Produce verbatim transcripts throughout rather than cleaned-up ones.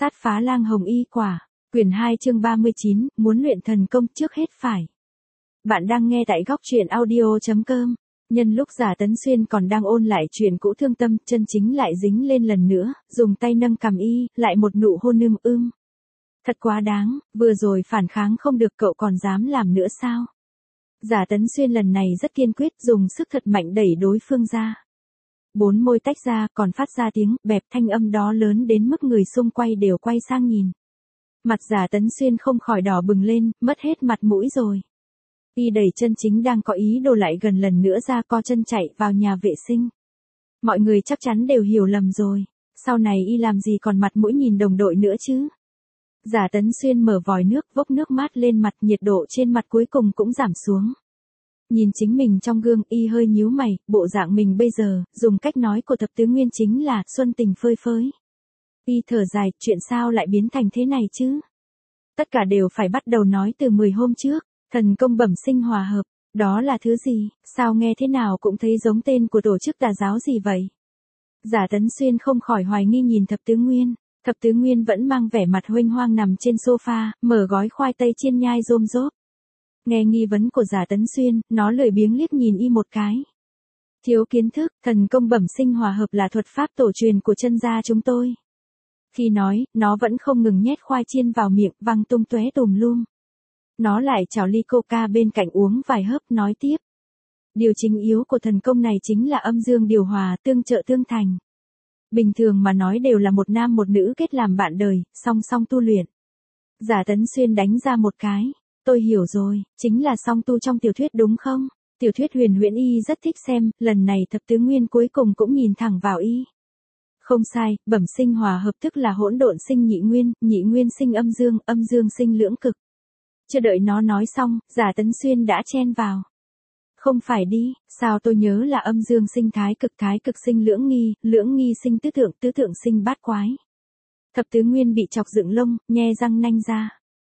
Sát phá lang hồng y quả, quyển hai chương ba mươi chín, muốn luyện thần công trước hết phải. Bạn đang nghe tại góc truyện audio chấm com. Nhân lúc Giả Tấn Xuyên còn đang ôn lại chuyện cũ thương tâm, chân chính lại dính lên lần nữa, dùng tay nâng cằm y, lại một nụ hôn ưm ưm. Thật quá đáng, vừa rồi phản kháng không được cậu còn dám làm nữa sao? Giả Tấn Xuyên lần này rất kiên quyết, dùng sức thật mạnh đẩy đối phương ra. Bốn môi tách ra, còn phát ra tiếng bẹp, thanh âm đó lớn đến mức người xung quanh đều quay sang nhìn. Mặt Giả Tấn Xuyên không khỏi đỏ bừng lên, mất hết mặt mũi rồi. Y đẩy chân chính đang có ý đồ lại gần lần nữa ra, co chân chạy vào nhà vệ sinh. Mọi người chắc chắn đều hiểu lầm rồi. Sau này y làm gì còn mặt mũi nhìn đồng đội nữa chứ? Giả Tấn Xuyên mở vòi nước, vốc nước mát lên mặt, nhiệt độ trên mặt cuối cùng cũng giảm xuống. Nhìn chính mình trong gương, y hơi nhíu mày, bộ dạng mình bây giờ, dùng cách nói của Thập Tứ Nguyên chính là xuân tình phơi phới. Y thở dài, chuyện sao lại biến thành thế này chứ? Tất cả đều phải bắt đầu nói từ mười hôm trước. Thần công bẩm sinh hòa hợp, đó là thứ gì, sao nghe thế nào cũng thấy giống tên của tổ chức tà giáo gì vậy? Giả Tấn Xuyên không khỏi hoài nghi nhìn Thập Tứ Nguyên. Thập Tứ Nguyên vẫn mang vẻ mặt huênh hoang nằm trên sofa, mở gói khoai tây chiên nhai rôm rốp. Nghe nghi vấn của Giả Tấn Xuyên, nó lười biếng liếc nhìn y một cái. Thiếu kiến thức, thần công bẩm sinh hòa hợp là thuật pháp tổ truyền của chân gia chúng tôi. Khi nói, nó vẫn không ngừng nhét khoai chiên vào miệng, văng tung tóe tùm lum. Nó lại chào ly coca bên cạnh uống vài hớp, nói tiếp. Điều chính yếu của thần công này chính là âm dương điều hòa, tương trợ tương thành. Bình thường mà nói đều là một nam một nữ kết làm bạn đời, song song tu luyện. Giả Tấn Xuyên đánh ra một cái. Tôi hiểu rồi, chính là song tu trong tiểu thuyết đúng không? Tiểu thuyết huyền huyễn y rất thích xem, lần này Thập Tứ Nguyên cuối cùng cũng nhìn thẳng vào y. Không sai, bẩm sinh hòa hợp tức là hỗn độn sinh nhị nguyên, nhị nguyên sinh âm dương, âm dương sinh lưỡng cực. Chưa đợi nó nói xong, Giả Tấn Xuyên đã chen vào. Không phải đi, sao tôi nhớ là âm dương sinh thái cực, thái cực sinh lưỡng nghi, lưỡng nghi sinh tứ thượng, tứ thượng sinh bát quái. Thập Tứ Nguyên bị chọc dựng lông, nhe răng nanh ra.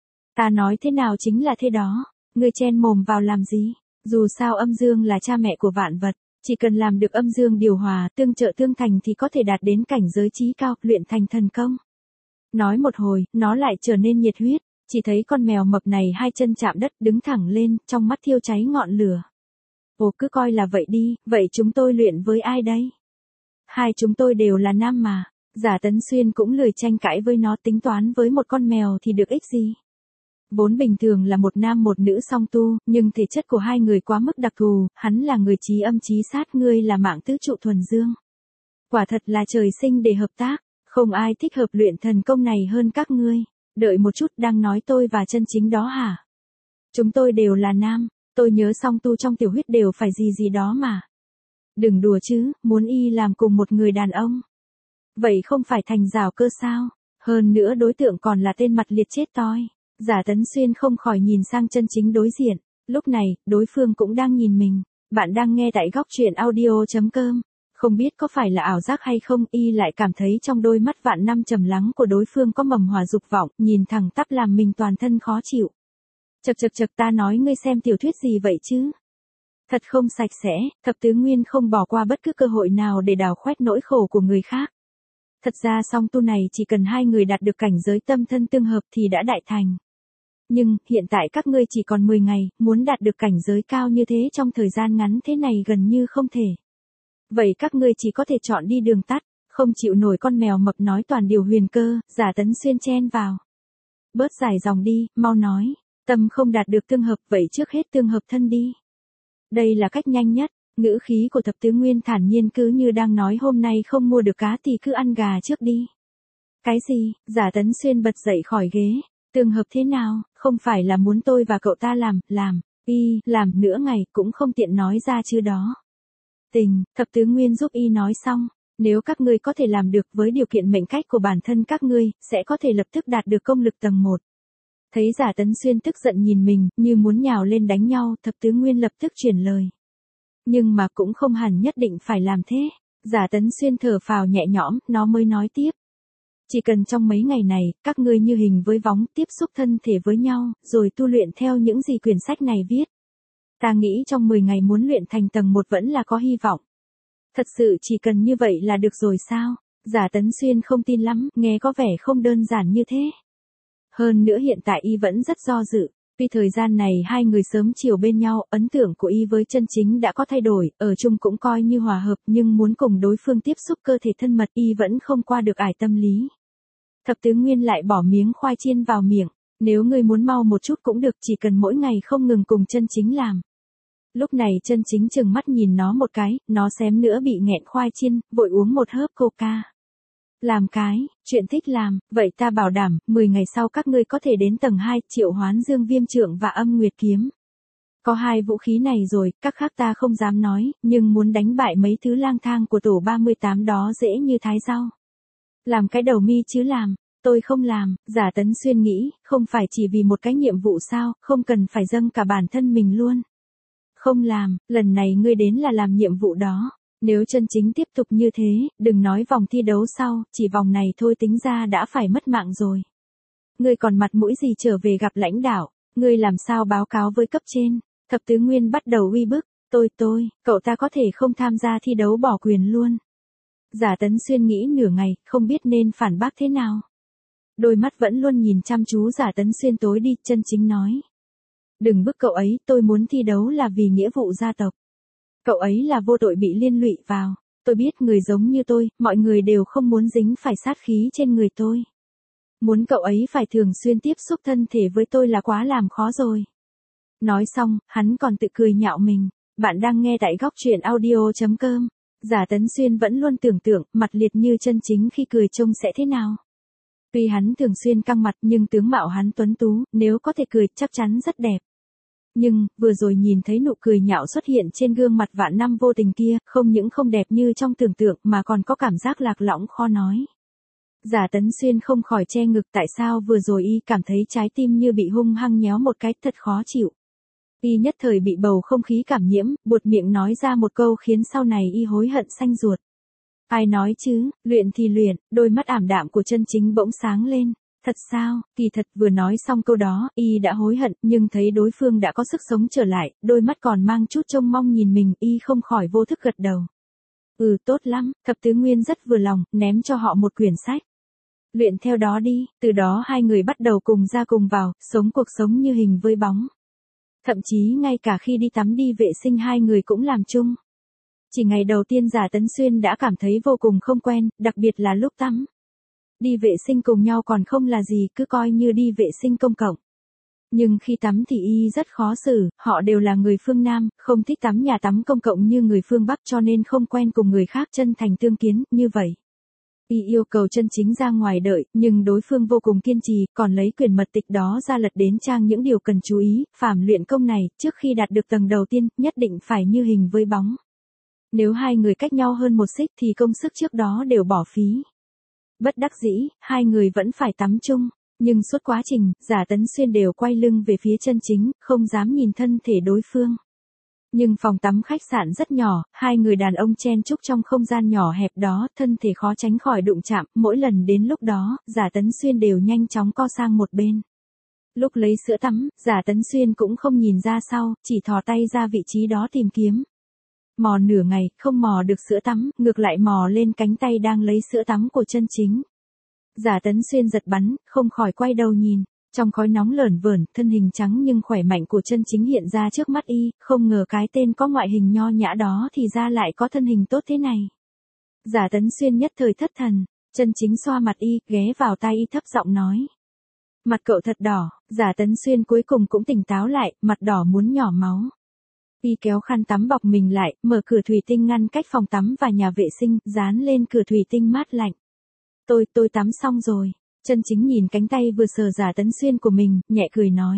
Ta nói thế nào chính là thế đó, ngươi chen mồm vào làm gì? Dù sao âm dương là cha mẹ của vạn vật, chỉ cần làm được âm dương điều hòa, tương trợ tương thành thì có thể đạt đến cảnh giới trí cao, luyện thành thần công. Nói một hồi, nó lại trở nên nhiệt huyết, chỉ thấy con mèo mập này hai chân chạm đất, đứng thẳng lên, trong mắt thiêu cháy ngọn lửa. Ồ, cứ coi là vậy đi, vậy chúng tôi luyện với ai đây? Hai chúng tôi đều là nam mà. Giả Tấn Xuyên cũng lười tranh cãi với nó, tính toán với một con mèo thì được ích gì? Vốn bình thường là một nam một nữ song tu, nhưng thể chất của hai người quá mức đặc thù, hắn là người trí âm trí sát, ngươi là mạng tứ trụ thuần dương. Quả thật là trời sinh để hợp tác, không ai thích hợp luyện thần công này hơn các ngươi. Đợi một chút, đang nói tôi và chân chính đó hả? Chúng tôi đều là nam, tôi nhớ song tu trong tiểu huyết đều phải gì gì đó mà. Đừng đùa chứ, muốn y làm cùng một người đàn ông. Vậy không phải thành rào cơ sao? Hơn nữa đối tượng còn là tên mặt liệt chết toi. Giả Tấn Xuyên không khỏi nhìn sang chân chính đối diện, lúc này, đối phương cũng đang nhìn mình. Bạn đang nghe tại góc truyện audio chấm com. Không biết có phải là ảo giác hay không, y lại cảm thấy trong đôi mắt vạn năm trầm lắng của đối phương có mầm hòa dục vọng, nhìn thẳng tắp làm mình toàn thân khó chịu. Chậc chậc chậc, ta nói ngươi xem tiểu thuyết gì vậy chứ? Thật không sạch sẽ, Thập Tứ Nguyên không bỏ qua bất cứ cơ hội nào để đào khoét nỗi khổ của người khác. Thật ra song tu này chỉ cần hai người đạt được cảnh giới tâm thân tương hợp thì đã đại thành. Nhưng, hiện tại các ngươi chỉ còn mười ngày, muốn đạt được cảnh giới cao như thế trong thời gian ngắn thế này gần như không thể. Vậy các ngươi chỉ có thể chọn đi đường tắt, không chịu nổi con mèo mập nói toàn điều huyền cơ, Giả Tấn Xuyên chen vào. Bớt dài dòng đi, mau nói, tâm không đạt được tương hợp, vậy trước hết tương hợp thân đi. Đây là cách nhanh nhất, ngữ khí của Thập Tứ Nguyên thản nhiên cứ như đang nói hôm nay không mua được cá thì cứ ăn gà trước đi. Cái gì? Giả Tấn Xuyên bật dậy khỏi ghế, tương hợp thế nào, không phải là muốn tôi và cậu ta làm, làm, y, làm nửa ngày cũng không tiện nói ra chứ đó. Tình, Thập Tứ Nguyên giúp y nói xong, nếu các ngươi có thể làm được với điều kiện mệnh cách của bản thân các ngươi, sẽ có thể lập tức đạt được công lực tầng một. Thấy Giả Tấn Xuyên tức giận nhìn mình, như muốn nhào lên đánh nhau, Thập Tứ Nguyên lập tức chuyển lời. Nhưng mà cũng không hẳn nhất định phải làm thế. Giả Tấn Xuyên thở phào nhẹ nhõm, nó mới nói tiếp. Chỉ cần trong mấy ngày này, các ngươi như hình với bóng, tiếp xúc thân thể với nhau, rồi tu luyện theo những gì quyển sách này viết. Ta nghĩ trong mười ngày muốn luyện thành tầng một vẫn là có hy vọng. Thật sự chỉ cần như vậy là được rồi sao? Giả Tấn Xuyên không tin lắm, nghe có vẻ không đơn giản như thế. Hơn nữa hiện tại y vẫn rất do dự. Tuy thời gian này hai người sớm chiều bên nhau, ấn tượng của y với Chân Chính đã có thay đổi, ở chung cũng coi như hòa hợp, nhưng muốn cùng đối phương tiếp xúc cơ thể thân mật y vẫn không qua được ải tâm lý. Thập Tứ Nguyên lại bỏ miếng khoai chiên vào miệng, nếu ngươi muốn mau một chút cũng được, chỉ cần mỗi ngày không ngừng cùng Chân Chính làm. Lúc này Chân Chính chừng mắt nhìn nó một cái, nó xém nữa bị nghẹn khoai chiên, vội uống một hớp coca. Làm cái, chuyện thích làm, vậy ta bảo đảm, mười ngày sau các ngươi có thể đến tầng hai, triệu hoán dương viêm trượng và âm nguyệt kiếm. Có hai vũ khí này rồi, các khác ta không dám nói, nhưng muốn đánh bại mấy thứ lang thang của tổ ba mươi tám đó dễ như thái rau. Làm cái đầu mi chứ làm, tôi không làm. Giả Tấn Xuyên nghĩ, không phải chỉ vì một cái nhiệm vụ sao, không cần phải dâng cả bản thân mình luôn. Không làm, lần này ngươi đến là làm nhiệm vụ đó. Nếu Chân Chính tiếp tục như thế, đừng nói vòng thi đấu sau, chỉ vòng này thôi tính ra đã phải mất mạng rồi. Ngươi còn mặt mũi gì trở về gặp lãnh đạo, ngươi làm sao báo cáo với cấp trên? Thập Tứ Nguyên bắt đầu uy bức, tôi tôi, cậu ta có thể không tham gia thi đấu bỏ quyền luôn. Giả Tấn Xuyên nghĩ nửa ngày, không biết nên phản bác thế nào. Đôi mắt vẫn luôn nhìn chăm chú Giả Tấn Xuyên tối đi, Chân Chính nói. Đừng bức cậu ấy, tôi muốn thi đấu là vì nghĩa vụ gia tộc. Cậu ấy là vô tội bị liên lụy vào. Tôi biết người giống như tôi, mọi người đều không muốn dính phải sát khí trên người tôi. Muốn cậu ấy phải thường xuyên tiếp xúc thân thể với tôi là quá làm khó rồi. Nói xong, hắn còn tự cười nhạo mình. Bạn đang nghe tại góc truyện audio chấm com. Giả Tấn Xuyên vẫn luôn tưởng tượng, mặt liệt như Chân Chính khi cười trông sẽ thế nào. Tuy hắn thường xuyên căng mặt nhưng tướng mạo hắn tuấn tú, nếu có thể cười chắc chắn rất đẹp. Nhưng, vừa rồi nhìn thấy nụ cười nhạo xuất hiện trên gương mặt vạn năm vô tình kia, không những không đẹp như trong tưởng tượng mà còn có cảm giác lạc lõng khó nói. Giả Tấn Xuyên không khỏi che ngực, tại sao vừa rồi y cảm thấy trái tim như bị hung hăng nhéo một cái, thật khó chịu. Y nhất thời bị bầu không khí cảm nhiễm, buột miệng nói ra một câu khiến sau này y hối hận xanh ruột. Ai nói chứ, luyện thì luyện, đôi mắt ảm đạm của Chân Chính bỗng sáng lên. Thật sao, kỳ thật vừa nói xong câu đó, y đã hối hận, nhưng thấy đối phương đã có sức sống trở lại, đôi mắt còn mang chút trông mong nhìn mình, y không khỏi vô thức gật đầu. Ừ, tốt lắm, Thập Tứ Nguyên rất vừa lòng, ném cho họ một quyển sách. Luyện theo đó đi, từ đó hai người bắt đầu cùng ra cùng vào, sống cuộc sống như hình với bóng. Thậm chí ngay cả khi đi tắm đi vệ sinh hai người cũng làm chung. Chỉ ngày đầu tiên Giả Tấn Xuyên đã cảm thấy vô cùng không quen, đặc biệt là lúc tắm. Đi vệ sinh cùng nhau còn không là gì, cứ coi như đi vệ sinh công cộng. Nhưng khi tắm thì y rất khó xử, họ đều là người phương Nam, không thích tắm nhà tắm công cộng như người phương Bắc cho nên không quen cùng người khác chân thành tương kiến, như vậy. Y yêu cầu Chân Chính ra ngoài đợi, nhưng đối phương vô cùng kiên trì, còn lấy quyển mật tịch đó ra lật đến trang những điều cần chú ý, phàm luyện công này, trước khi đạt được tầng đầu tiên, nhất định phải như hình với bóng. Nếu hai người cách nhau hơn một xích thì công sức trước đó đều bỏ phí. Bất đắc dĩ, hai người vẫn phải tắm chung, nhưng suốt quá trình, Giả Tấn Xuyên đều quay lưng về phía Chân Chính, không dám nhìn thân thể đối phương. Nhưng phòng tắm khách sạn rất nhỏ, hai người đàn ông chen chúc trong không gian nhỏ hẹp đó, thân thể khó tránh khỏi đụng chạm, mỗi lần đến lúc đó, Giả Tấn Xuyên đều nhanh chóng co sang một bên. Lúc lấy sữa tắm, Giả Tấn Xuyên cũng không nhìn ra sau, chỉ thò tay ra vị trí đó tìm kiếm. Mò nửa ngày, không mò được sữa tắm, ngược lại mò lên cánh tay đang lấy sữa tắm của Chân Chính. Giả Tấn Xuyên giật bắn, không khỏi quay đầu nhìn. Trong khói nóng lởn vởn, thân hình trắng nhưng khỏe mạnh của Chân Chính hiện ra trước mắt y, không ngờ cái tên có ngoại hình nho nhã đó thì ra lại có thân hình tốt thế này. Giả Tấn Xuyên nhất thời thất thần, Chân Chính xoa mặt y, ghé vào tai y thấp giọng nói. Mặt cậu thật đỏ, Giả Tấn Xuyên cuối cùng cũng tỉnh táo lại, mặt đỏ muốn nhỏ máu. Y kéo khăn tắm bọc mình lại, mở cửa thủy tinh ngăn cách phòng tắm và nhà vệ sinh, dán lên cửa thủy tinh mát lạnh. Tôi, tôi tắm xong rồi. Chân Chính nhìn cánh tay vừa sờ Giả Tấn Xuyên của mình, nhẹ cười nói.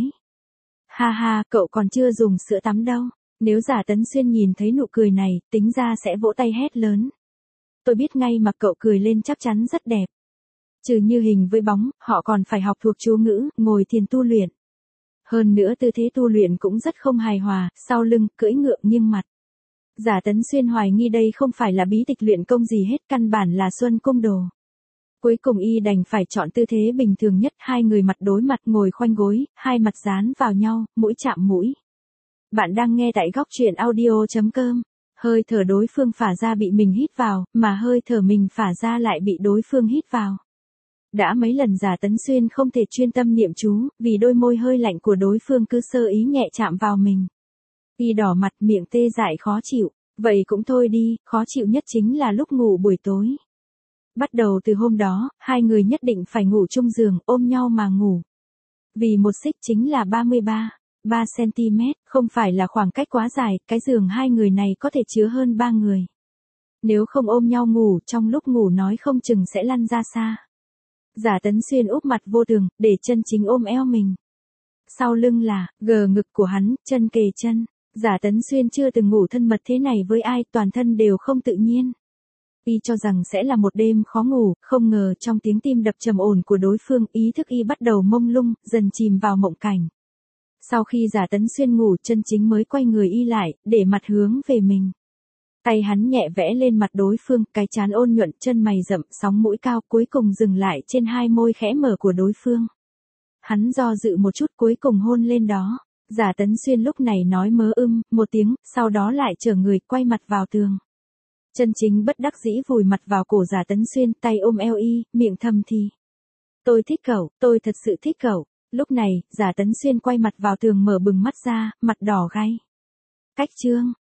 Ha ha, cậu còn chưa dùng sữa tắm đâu. Nếu Giả Tấn Xuyên nhìn thấy nụ cười này, tính ra sẽ vỗ tay hét lớn. Tôi biết ngay mà cậu cười lên chắc chắn rất đẹp. Trừ như hình với bóng, họ còn phải học thuộc chú ngữ, ngồi thiền tu luyện. Hơn nữa tư thế tu luyện cũng rất không hài hòa, sau lưng, cưỡi ngựa nghiêng mặt. Giả Tấn Xuyên hoài nghi đây không phải là bí tịch luyện công gì hết, căn bản là Xuân Cung Đồ. Cuối cùng y đành phải chọn tư thế bình thường nhất, hai người mặt đối mặt ngồi khoanh gối, hai mặt dán vào nhau, mũi chạm mũi. Bạn đang nghe tại góc truyện audio chấm com. Hơi thở đối phương phả ra bị mình hít vào, mà hơi thở mình phả ra lại bị đối phương hít vào. Đã mấy lần Giả Tấn Xuyên không thể chuyên tâm niệm chú, vì đôi môi hơi lạnh của đối phương cứ sơ ý nhẹ chạm vào mình. Y đỏ mặt, miệng tê dại khó chịu. Vậy cũng thôi đi, khó chịu nhất chính là lúc ngủ buổi tối. Bắt đầu từ hôm đó, hai người nhất định phải ngủ chung giường, ôm nhau mà ngủ. Vì một xích chính là ba mươi ba, ba xăng-ti-mét, không phải là khoảng cách quá dài, cái giường hai người này có thể chứa hơn ba người. Nếu không ôm nhau ngủ, trong lúc ngủ nói không chừng sẽ lăn ra xa. Giả Tấn Xuyên úp mặt vô tường, để chân chính ôm eo mình. Sau lưng là, gờ ngực của hắn, chân kề chân. Giả Tấn Xuyên chưa từng ngủ thân mật thế này với ai, toàn thân đều không tự nhiên. Y cho rằng sẽ là một đêm khó ngủ, không ngờ trong tiếng tim đập trầm ổn của đối phương, ý thức Y bắt đầu mông lung, dần chìm vào mộng cảnh. Sau khi Giả Tấn Xuyên ngủ, chân chính mới quay người Y lại, để mặt hướng về mình. Tay hắn nhẹ vẽ lên mặt đối phương, cái trán ôn nhuận, chân mày rậm, sóng mũi cao, cuối cùng dừng lại trên hai môi khẽ mở của đối phương. Hắn do dự một chút, cuối cùng hôn lên đó. Giả Tấn Xuyên lúc này nói mớ ưm, một tiếng, sau đó lại trở người, quay mặt vào tường. Chân chính bất đắc dĩ vùi mặt vào cổ Giả Tấn Xuyên, tay ôm eo Y, miệng thầm thì. Tôi thích cậu, tôi thật sự thích cậu. Lúc này, Giả Tấn Xuyên quay mặt vào tường mở bừng mắt ra, mặt đỏ gay. Cách chương.